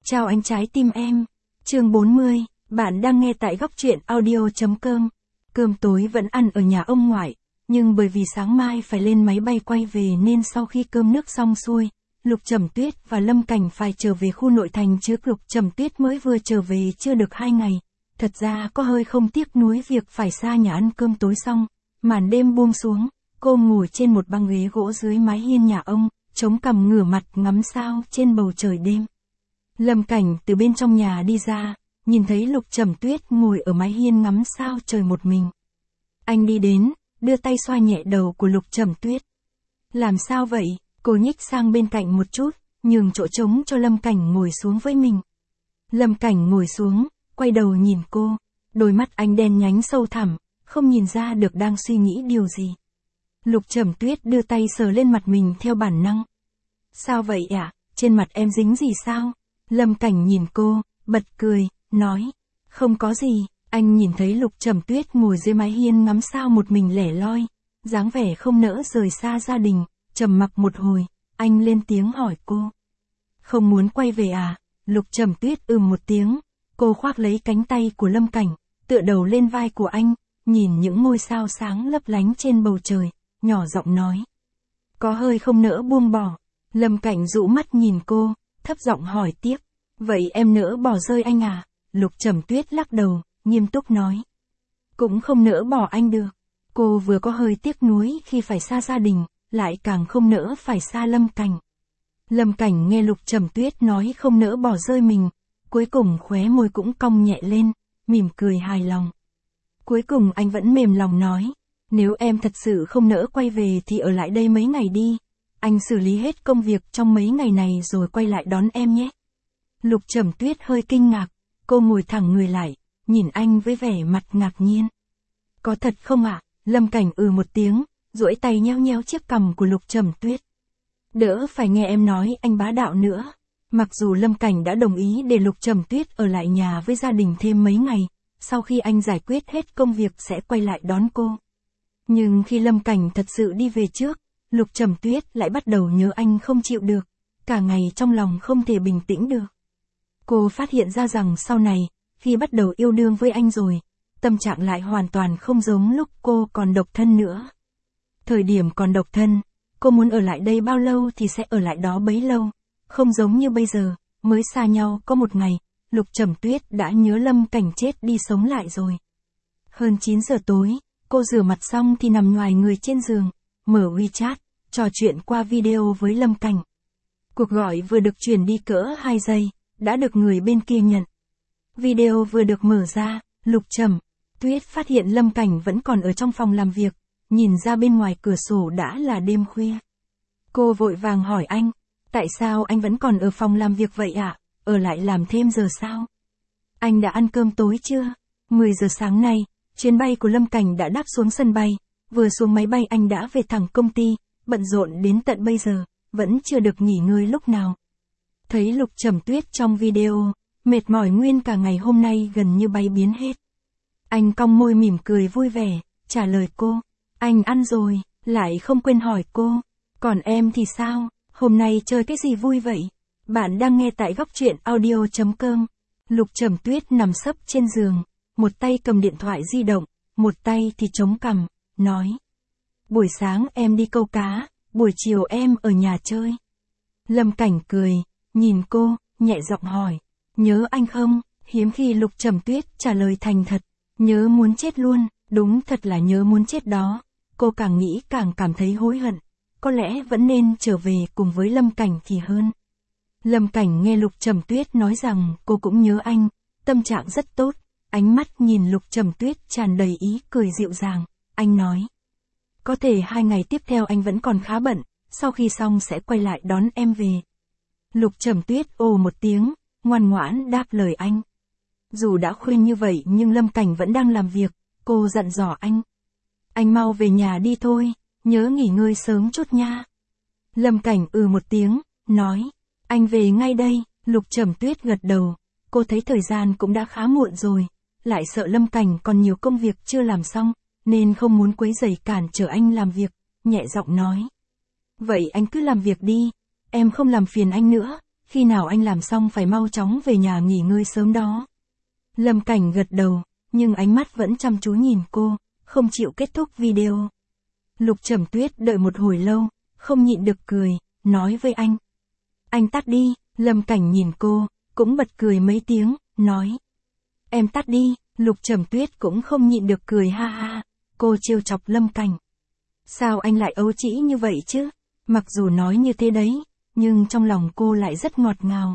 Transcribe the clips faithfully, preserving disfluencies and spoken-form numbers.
Chào anh trái tim em. Chương bốn mươi, bạn đang nghe tại góc truyện audio.com. Cơm tối vẫn ăn ở nhà ông ngoại, nhưng bởi vì sáng mai phải lên máy bay quay về nên sau khi cơm nước xong xuôi, Lục Trầm Tuyết và Lâm Cảnh phải trở về khu nội thành trước. Lục Trầm Tuyết mới vừa trở về chưa được hai ngày, thật ra có hơi không tiếc nuối việc phải xa nhà ăn cơm tối xong. Màn đêm buông xuống, cô ngồi trên một băng ghế gỗ dưới mái hiên nhà ông, chống cằm ngửa mặt ngắm sao trên bầu trời đêm. Lâm Cảnh từ bên trong nhà đi ra, nhìn thấy Lục Trầm Tuyết ngồi ở mái hiên ngắm sao trời một mình. Anh đi đến, đưa tay xoa nhẹ đầu của Lục Trầm Tuyết. Làm sao vậy? Cô nhích sang bên cạnh một chút, nhường chỗ trống cho Lâm Cảnh ngồi xuống với mình. Lâm Cảnh ngồi xuống, quay đầu nhìn cô, đôi mắt anh đen nhánh sâu thẳm, không nhìn ra được đang suy nghĩ điều gì. Lục Trầm Tuyết đưa tay sờ lên mặt mình theo bản năng. Sao vậy ạ? Trên mặt em dính gì sao? Lâm Cảnh nhìn cô, bật cười, nói. Không có gì. Anh nhìn thấy Lục Trầm Tuyết ngồi dưới mái hiên ngắm sao một mình lẻ loi, dáng vẻ không nỡ rời xa gia đình, trầm mặc một hồi, anh lên tiếng hỏi cô. Không muốn quay về à? Lục Trầm Tuyết ừm một tiếng, cô khoác lấy cánh tay của Lâm Cảnh, tựa đầu lên vai của anh, nhìn những ngôi sao sáng lấp lánh trên bầu trời, nhỏ giọng nói. Có hơi không nỡ buông bỏ. Lâm Cảnh dụ mắt nhìn cô, thấp giọng hỏi tiếp. Vậy em nỡ bỏ rơi anh à? Lục Trầm Tuyết lắc đầu, nghiêm túc nói. Cũng không nỡ bỏ anh được. Cô vừa có hơi tiếc nuối khi phải xa gia đình, lại càng không nỡ phải xa Lâm Cảnh. Lâm Cảnh nghe Lục Trầm Tuyết nói không nỡ bỏ rơi mình, cuối cùng khóe môi cũng cong nhẹ lên, mỉm cười hài lòng. Cuối cùng anh vẫn mềm lòng nói, nếu em thật sự không nỡ quay về thì ở lại đây mấy ngày đi, anh xử lý hết công việc trong mấy ngày này rồi quay lại đón em nhé. Lục Trầm Tuyết hơi kinh ngạc, cô ngồi thẳng người lại, nhìn anh với vẻ mặt ngạc nhiên. Có thật không ạ? À? Lâm Cảnh ừ một tiếng, duỗi tay nheo nheo chiếc cằm của Lục Trầm Tuyết. Đỡ phải nghe em nói anh bá đạo nữa. Mặc dù Lâm Cảnh đã đồng ý để Lục Trầm Tuyết ở lại nhà với gia đình thêm mấy ngày, sau khi anh giải quyết hết công việc sẽ quay lại đón cô. Nhưng khi Lâm Cảnh thật sự đi về trước, Lục Trầm Tuyết lại bắt đầu nhớ anh không chịu được, cả ngày trong lòng không thể bình tĩnh được. Cô phát hiện ra rằng sau này, khi bắt đầu yêu đương với anh rồi, tâm trạng lại hoàn toàn không giống lúc cô còn độc thân nữa. Thời điểm còn độc thân, cô muốn ở lại đây bao lâu thì sẽ ở lại đó bấy lâu, không giống như bây giờ, mới xa nhau có một ngày, Lục Trầm Tuyết đã nhớ Lâm Cảnh chết đi sống lại rồi. Hơn chín giờ tối, cô rửa mặt xong thì nằm ngoài người trên giường, mở WeChat, trò chuyện qua video với Lâm Cảnh. Cuộc gọi vừa được truyền đi cỡ hai giây, đã được người bên kia nhận. Video vừa được mở ra, Lục Trầm Tuyết phát hiện Lâm Cảnh vẫn còn ở trong phòng làm việc, nhìn ra bên ngoài cửa sổ đã là đêm khuya. Cô vội vàng hỏi anh, tại sao anh vẫn còn ở phòng làm việc vậy ạ? À? Ở lại làm thêm giờ sao? Anh đã ăn cơm tối chưa? mười giờ sáng nay, chuyến bay của Lâm Cảnh đã đáp xuống sân bay, vừa xuống máy bay anh đã về thẳng công ty, bận rộn đến tận bây giờ, vẫn chưa được nghỉ ngơi lúc nào. Thấy Lục Trầm Tuyết trong video, mệt mỏi nguyên cả ngày hôm nay gần như bay biến hết. Anh cong môi mỉm cười vui vẻ, trả lời cô, anh ăn rồi, lại không quên hỏi cô, còn em thì sao, hôm nay chơi cái gì vui vậy? Bạn đang nghe tại góc truyện audio.com. Lục Trầm Tuyết nằm sấp trên giường, một tay cầm điện thoại di động, một tay thì chống cằm, nói. Buổi sáng em đi câu cá, buổi chiều em ở nhà chơi. Lâm Cảnh cười, nhìn cô, nhẹ giọng hỏi, nhớ anh không? Hiếm khi Lục Trầm Tuyết trả lời thành thật, nhớ muốn chết luôn, đúng thật là nhớ muốn chết đó. Cô càng nghĩ càng cảm thấy hối hận, có lẽ vẫn nên trở về cùng với Lâm Cảnh thì hơn. Lâm Cảnh nghe Lục Trầm Tuyết nói rằng cô cũng nhớ anh, tâm trạng rất tốt, ánh mắt nhìn Lục Trầm Tuyết tràn đầy ý cười dịu dàng, anh nói. Có thể hai ngày tiếp theo anh vẫn còn khá bận, sau khi xong sẽ quay lại đón em về. Lục Trầm Tuyết ồ một tiếng, ngoan ngoãn đáp lời anh. Dù đã khuyên như vậy nhưng Lâm Cảnh vẫn đang làm việc, cô dặn dò anh. Anh mau về nhà đi thôi, nhớ nghỉ ngơi sớm chút nha. Lâm Cảnh ừ một tiếng, nói. Anh về ngay đây. Lục Trầm Tuyết gật đầu, cô thấy thời gian cũng đã khá muộn rồi, lại sợ Lâm Cảnh còn nhiều công việc chưa làm xong, nên không muốn quấy rầy cản trở anh làm việc, nhẹ giọng nói. Vậy anh cứ làm việc đi, em không làm phiền anh nữa, khi nào anh làm xong phải mau chóng về nhà nghỉ ngơi sớm đó. Lâm Cảnh gật đầu, nhưng ánh mắt vẫn chăm chú nhìn cô, không chịu kết thúc video. Lục Trầm Tuyết đợi một hồi lâu, không nhịn được cười, nói với anh. Anh tắt đi, Lâm Cảnh nhìn cô, cũng bật cười mấy tiếng, nói. Em tắt đi, Lục Trầm Tuyết cũng không nhịn được cười ha ha, cô trêu chọc Lâm Cảnh. Sao anh lại ấu trĩ như vậy chứ? Mặc dù nói như thế đấy, nhưng trong lòng cô lại rất ngọt ngào.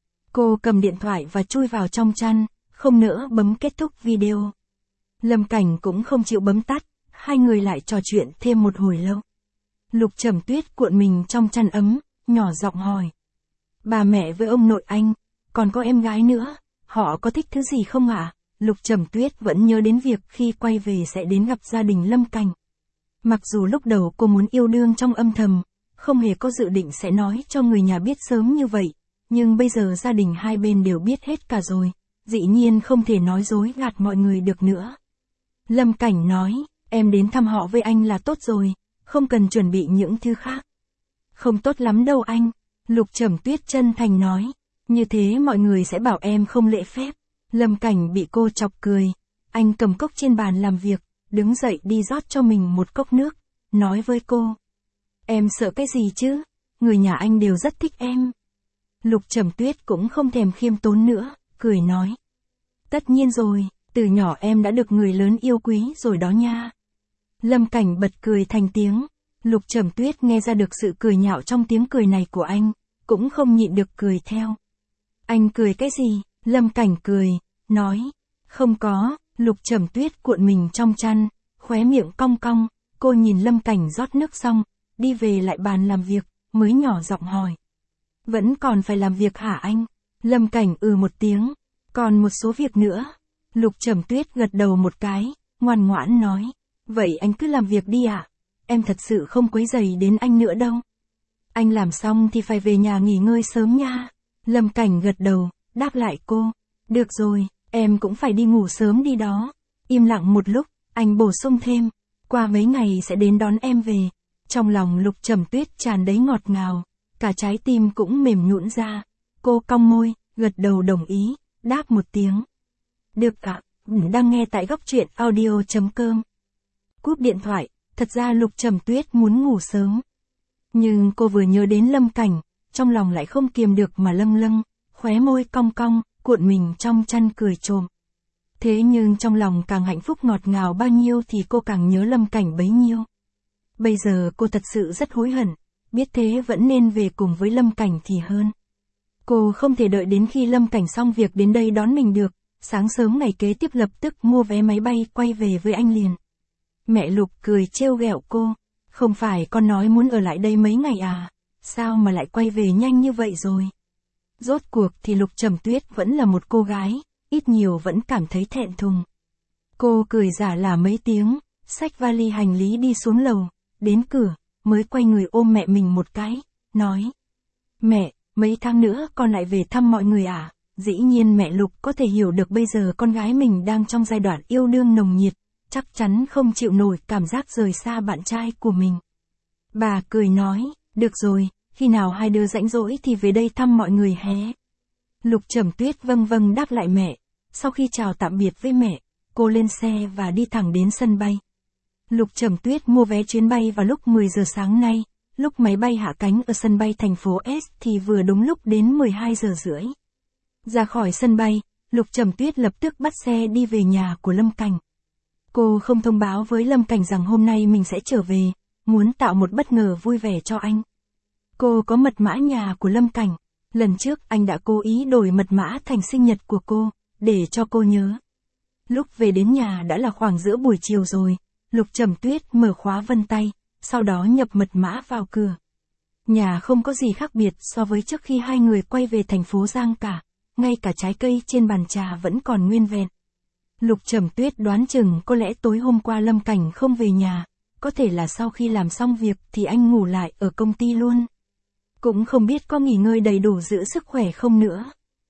Cô cầm điện thoại và chui vào trong chăn, không nỡ bấm kết thúc video. Lâm Cảnh cũng không chịu bấm tắt, hai người lại trò chuyện thêm một hồi lâu. Lục Trầm Tuyết cuộn mình trong chăn ấm, nhỏ giọng hỏi. Bà mẹ với ông nội anh, còn có em gái nữa, họ có thích thứ gì không ạ? Lục Trầm Tuyết vẫn nhớ đến việc khi quay về sẽ đến gặp gia đình Lâm Cảnh. Mặc dù lúc đầu cô muốn yêu đương trong âm thầm, không hề có dự định sẽ nói cho người nhà biết sớm như vậy, nhưng bây giờ gia đình hai bên đều biết hết cả rồi, dĩ nhiên không thể nói dối gạt mọi người được nữa. Lâm Cảnh nói, em đến thăm họ với anh là tốt rồi, không cần chuẩn bị những thứ khác. Không tốt lắm đâu anh, Lục Trầm Tuyết chân thành nói, như thế mọi người sẽ bảo em không lễ phép. Lâm Cảnh bị cô chọc cười, anh cầm cốc trên bàn làm việc, đứng dậy đi rót cho mình một cốc nước, nói với cô. Em sợ cái gì chứ, người nhà anh đều rất thích em. Lục Trầm Tuyết cũng không thèm khiêm tốn nữa, cười nói. Tất nhiên rồi, từ nhỏ em đã được người lớn yêu quý rồi đó nha. Lâm Cảnh bật cười thành tiếng, Lục Trầm Tuyết nghe ra được sự cười nhạo trong tiếng cười này của anh, cũng không nhịn được cười theo. Anh cười cái gì? Lâm Cảnh cười, nói. Không có, Lục Trầm Tuyết cuộn mình trong chăn, khóe miệng cong cong, cô nhìn Lâm Cảnh rót nước xong, đi về lại bàn làm việc, mới nhỏ giọng hỏi. Vẫn còn phải làm việc hả anh? Lâm Cảnh ừ một tiếng, còn một số việc nữa. Lục Trầm Tuyết gật đầu một cái, ngoan ngoãn nói. Vậy anh cứ làm việc đi ạ, em thật sự không quấy rầy đến anh nữa đâu. Anh làm xong thì phải về nhà nghỉ ngơi sớm nha. Lâm Cảnh gật đầu, đáp lại cô. Được rồi, em cũng phải đi ngủ sớm đi đó. Im lặng một lúc, anh bổ sung thêm. Qua mấy ngày sẽ đến đón em về. Trong lòng Lục Trầm Tuyết tràn đầy ngọt ngào, cả trái tim cũng mềm nhũn ra. Cô cong môi, gật đầu đồng ý, đáp một tiếng. Được ạ, đang nghe tại góc truyện audio chấm com. Cúp điện thoại, thật ra Lục Trầm Tuyết muốn ngủ sớm. Nhưng cô vừa nhớ đến Lâm Cảnh, trong lòng lại không kiềm được mà lâng lâng, khóe môi cong cong, cuộn mình trong chăn cười trộm. Thế nhưng trong lòng càng hạnh phúc ngọt ngào bao nhiêu thì cô càng nhớ Lâm Cảnh bấy nhiêu. Bây giờ cô thật sự rất hối hận, biết thế vẫn nên về cùng với Lâm Cảnh thì hơn. Cô không thể đợi đến khi Lâm Cảnh xong việc đến đây đón mình được, sáng sớm ngày kế tiếp lập tức mua vé máy bay quay về với anh liền. Mẹ Lục cười trêu ghẹo cô, không phải con nói muốn ở lại đây mấy ngày à, sao mà lại quay về nhanh như vậy rồi. Rốt cuộc thì Lục Trầm Tuyết vẫn là một cô gái, ít nhiều vẫn cảm thấy thẹn thùng. Cô cười giả là mấy tiếng, xách vali hành lý đi xuống lầu, đến cửa, mới quay người ôm mẹ mình một cái, nói. Mẹ, mấy tháng nữa con lại về thăm mọi người à? Dĩ nhiên mẹ Lục có thể hiểu được bây giờ con gái mình đang trong giai đoạn yêu đương nồng nhiệt, chắc chắn không chịu nổi cảm giác rời xa bạn trai của mình. Bà cười nói, được rồi, khi nào hai đứa rảnh rỗi thì về đây thăm mọi người hé. Lục Trầm Tuyết vâng vâng đáp lại mẹ, sau khi chào tạm biệt với mẹ, cô lên xe và đi thẳng đến sân bay. Lục Trầm Tuyết mua vé chuyến bay vào lúc mười giờ sáng nay, lúc máy bay hạ cánh ở sân bay thành phố S thì vừa đúng lúc đến mười hai giờ rưỡi. Ra khỏi sân bay, Lục Trầm Tuyết lập tức bắt xe đi về nhà của Lâm Cảnh. Cô không thông báo với Lâm Cảnh rằng hôm nay mình sẽ trở về, muốn tạo một bất ngờ vui vẻ cho anh. Cô có mật mã nhà của Lâm Cảnh, lần trước anh đã cố ý đổi mật mã thành sinh nhật của cô, để cho cô nhớ. Lúc về đến nhà đã là khoảng giữa buổi chiều rồi, Lục Trầm Tuyết mở khóa vân tay, sau đó nhập mật mã vào cửa. Nhà không có gì khác biệt so với trước khi hai người quay về thành phố Giang cả, ngay cả trái cây trên bàn trà vẫn còn nguyên vẹn. Lục Trầm Tuyết đoán chừng có lẽ tối hôm qua Lâm Cảnh không về nhà, có thể là sau khi làm xong việc thì anh ngủ lại ở công ty luôn. Cũng không biết có nghỉ ngơi đầy đủ giữ sức khỏe không nữa.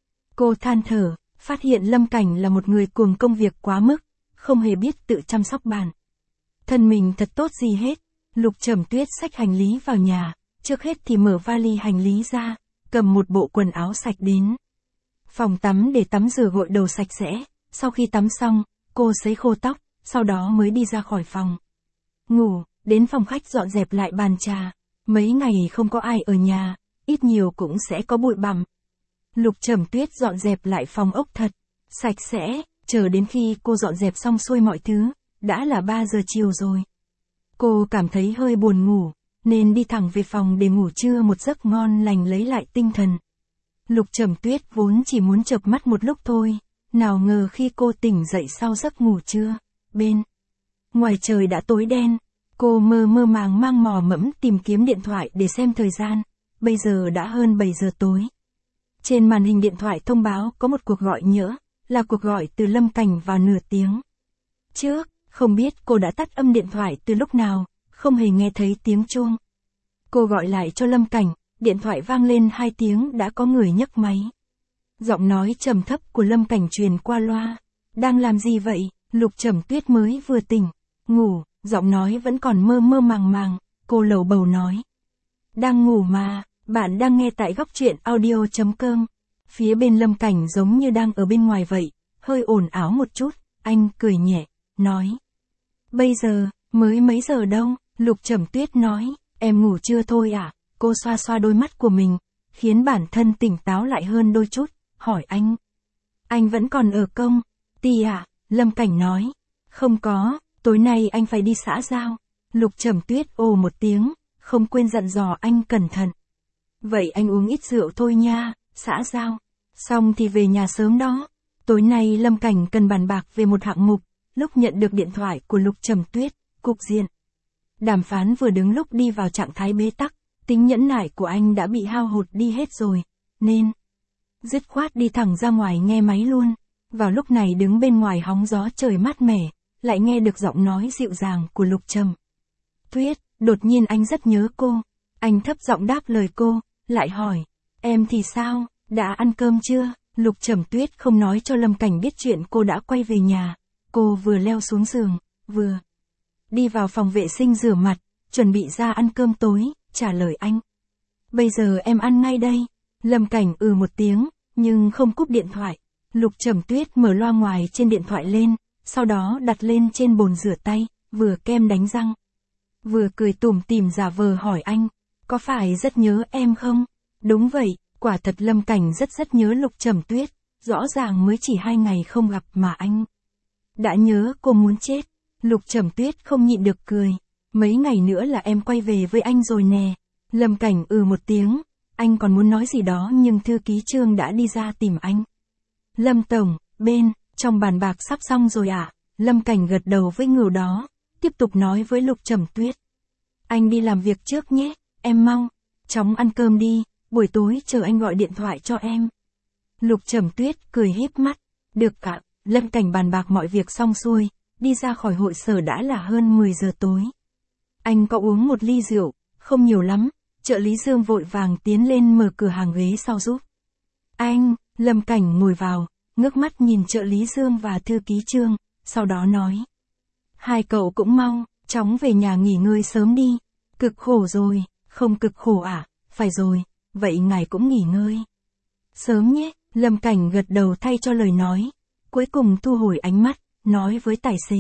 Cô than thở, phát hiện Lâm Cảnh là một người cuồng công việc quá mức, không hề biết tự chăm sóc bản thân mình thật tốt gì hết. Lục Trầm Tuyết xách hành lý vào nhà, trước hết thì mở vali hành lý ra, cầm một bộ quần áo sạch đến phòng tắm để tắm rửa gội đầu sạch sẽ. Sau khi tắm xong, cô sấy khô tóc, sau đó mới đi ra khỏi phòng ngủ, đến phòng khách dọn dẹp lại bàn trà. Mấy ngày không có ai ở nhà, ít nhiều cũng sẽ có bụi bặm. Lục Trầm Tuyết dọn dẹp lại phòng ốc thật sạch sẽ, chờ đến khi cô dọn dẹp xong xuôi mọi thứ, đã là ba giờ chiều rồi. Cô cảm thấy hơi buồn ngủ, nên đi thẳng về phòng để ngủ trưa một giấc ngon lành lấy lại tinh thần. Lục Trầm Tuyết vốn chỉ muốn chợp mắt một lúc thôi, nào ngờ khi cô tỉnh dậy sau giấc ngủ trưa, bên ngoài trời đã tối đen. Cô mơ mơ màng mang mò mẫm tìm kiếm điện thoại để xem thời gian, bây giờ đã hơn bảy giờ tối. Trên màn hình điện thoại thông báo có một cuộc gọi nhỡ, là cuộc gọi từ Lâm Cảnh vào nửa tiếng trước, không biết cô đã tắt âm điện thoại từ lúc nào, không hề nghe thấy tiếng chuông. Cô gọi lại cho Lâm Cảnh, điện thoại vang lên hai tiếng đã có người nhấc máy. Giọng nói trầm thấp của Lâm Cảnh truyền qua loa. Đang làm gì vậy? Lục Trầm Tuyết mới vừa tỉnh, ngủ, giọng nói vẫn còn mơ mơ màng màng, cô lầu bầu nói. Đang ngủ mà, bạn đang nghe tại góc truyện audio chấm com. Phía bên Lâm Cảnh giống như đang ở bên ngoài vậy, hơi ồn ào một chút, anh cười nhẹ, nói. Bây giờ, mới mấy giờ đâu? Lục Trầm Tuyết nói, em ngủ chưa thôi à? Cô xoa xoa đôi mắt của mình, khiến bản thân tỉnh táo lại hơn đôi chút, hỏi anh. Anh vẫn còn ở công ty à? Lâm Cảnh nói. Không có, tối nay anh phải đi xã giao. Lục Trầm Tuyết ồ một tiếng, không quên dặn dò anh cẩn thận. Vậy anh uống ít rượu thôi nha, xã giao. Xong thì về nhà sớm đó. Tối nay Lâm Cảnh cần bàn bạc về một hạng mục, lúc nhận được điện thoại của Lục Trầm Tuyết, cục diện đàm phán vừa đứng lúc đi vào trạng thái bế tắc, tính nhẫn nại của anh đã bị hao hụt đi hết rồi, nên dứt khoát đi thẳng ra ngoài nghe máy luôn. Vào lúc này đứng bên ngoài hóng gió trời mát mẻ, lại nghe được giọng nói dịu dàng của Lục Trầm Tuyết, đột nhiên anh rất nhớ cô. Anh thấp giọng đáp lời cô, lại hỏi, em thì sao, đã ăn cơm chưa? Lục Trầm Tuyết không nói cho Lâm Cảnh biết chuyện cô đã quay về nhà. Cô vừa leo xuống giường, vừa đi vào phòng vệ sinh rửa mặt, chuẩn bị ra ăn cơm tối, trả lời anh. Bây giờ em ăn ngay đây. Lâm Cảnh ừ một tiếng, nhưng không cúp điện thoại. Lục Trầm Tuyết mở loa ngoài trên điện thoại lên, sau đó đặt lên trên bồn rửa tay, vừa kem đánh răng, vừa cười tủm tỉm giả vờ hỏi anh, có phải rất nhớ em không? Đúng vậy, quả thật Lâm Cảnh rất rất nhớ Lục Trầm Tuyết, rõ ràng mới chỉ hai ngày không gặp mà anh đã nhớ cô muốn chết. Lục Trầm Tuyết không nhịn được cười, mấy ngày nữa là em quay về với anh rồi nè. Lâm Cảnh ừ một tiếng, anh còn muốn nói gì đó nhưng thư ký Trương đã đi ra tìm anh. Lâm Tổng, bên, trong bàn bạc sắp xong rồi ạ. À? Lâm Cảnh gật đầu với ngưu đó, tiếp tục nói với Lục Trầm Tuyết. Anh đi làm việc trước nhé, em mau, chóng ăn cơm đi, buổi tối chờ anh gọi điện thoại cho em. Lục Trầm Tuyết cười híp mắt, được ạ. Lâm Cảnh bàn bạc mọi việc xong xuôi, đi ra khỏi hội sở đã là hơn mười giờ tối. Anh có uống một ly rượu, không nhiều lắm, trợ lý Dương vội vàng tiến lên mở cửa hàng ghế sau giúp. Anh, Lâm Cảnh ngồi vào, ngước mắt nhìn trợ lý Dương và thư ký Trương, sau đó nói. Hai cậu cũng mau, chóng về nhà nghỉ ngơi sớm đi. Cực khổ rồi, không cực khổ à? Phải rồi, vậy ngài cũng nghỉ ngơi sớm nhé. Lâm Cảnh gật đầu thay cho lời nói, cuối cùng thu hồi ánh mắt, nói với tài xế.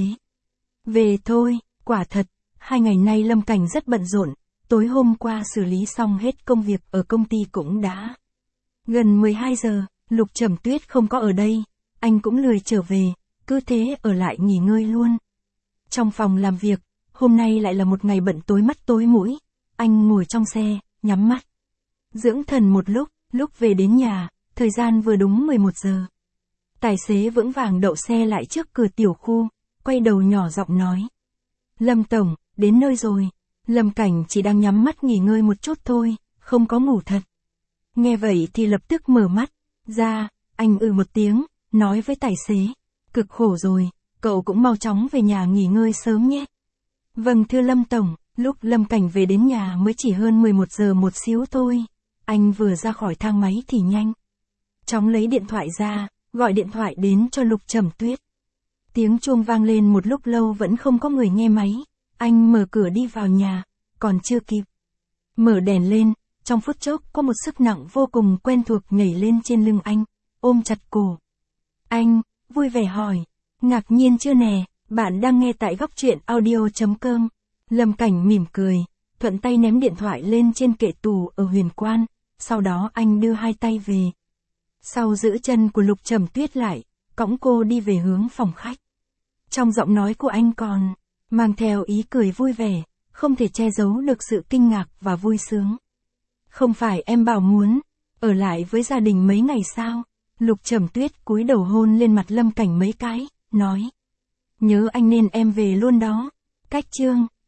Về thôi, quả thật, hai ngày nay Lâm Cảnh rất bận rộn, tối hôm qua xử lý xong hết công việc ở công ty cũng đã gần mười hai giờ, Lục Trầm Tuyết không có ở đây, anh cũng lười trở về, cứ thế ở lại nghỉ ngơi luôn. Trong phòng làm việc, hôm nay lại là một ngày bận tối mắt tối mũi, anh ngồi trong xe, nhắm mắt, dưỡng thần một lúc, lúc về đến nhà, thời gian vừa đúng mười một giờ. Tài xế vững vàng đậu xe lại trước cửa tiểu khu, quay đầu nhỏ giọng nói. Lâm Tổng, đến nơi rồi. Lâm Cảnh chỉ đang nhắm mắt nghỉ ngơi một chút thôi, không có ngủ thật. Nghe vậy thì lập tức mở mắt ra, anh ừ một tiếng, nói với tài xế. Cực khổ rồi, cậu cũng mau chóng về nhà nghỉ ngơi sớm nhé. Vâng thưa Lâm Tổng, lúc Lâm Cảnh về đến nhà mới chỉ hơn mười một giờ một xíu thôi. Anh vừa ra khỏi thang máy thì nhanh chóng lấy điện thoại ra, gọi điện thoại đến cho Lục Trầm Tuyết. Tiếng chuông vang lên một lúc lâu vẫn không có người nghe máy. Anh mở cửa đi vào nhà, còn chưa kịp mở đèn lên, Trong phút chốc có một sức nặng vô cùng quen thuộc nhảy lên trên lưng anh, ôm chặt cổ. Anh, vui vẻ hỏi. Ngạc nhiên chưa nè, bạn đang nghe tại góc truyện audio.com. Lâm Cảnh mỉm cười, thuận tay ném điện thoại lên trên kệ tủ ở Huyền Quan, sau đó anh đưa hai tay về. Sau giữ chân của Lục Trầm Tuyết lại, cõng cô đi về hướng phòng khách. Trong giọng nói của anh còn mang theo ý cười vui vẻ, không thể che giấu được sự kinh ngạc và vui sướng. Không phải em bảo muốn ở lại với gia đình mấy ngày sao? Lục Trầm Tuyết cúi đầu hôn lên mặt Lâm Cảnh mấy cái, nói. Nhớ anh nên em về luôn đó. Cách chương,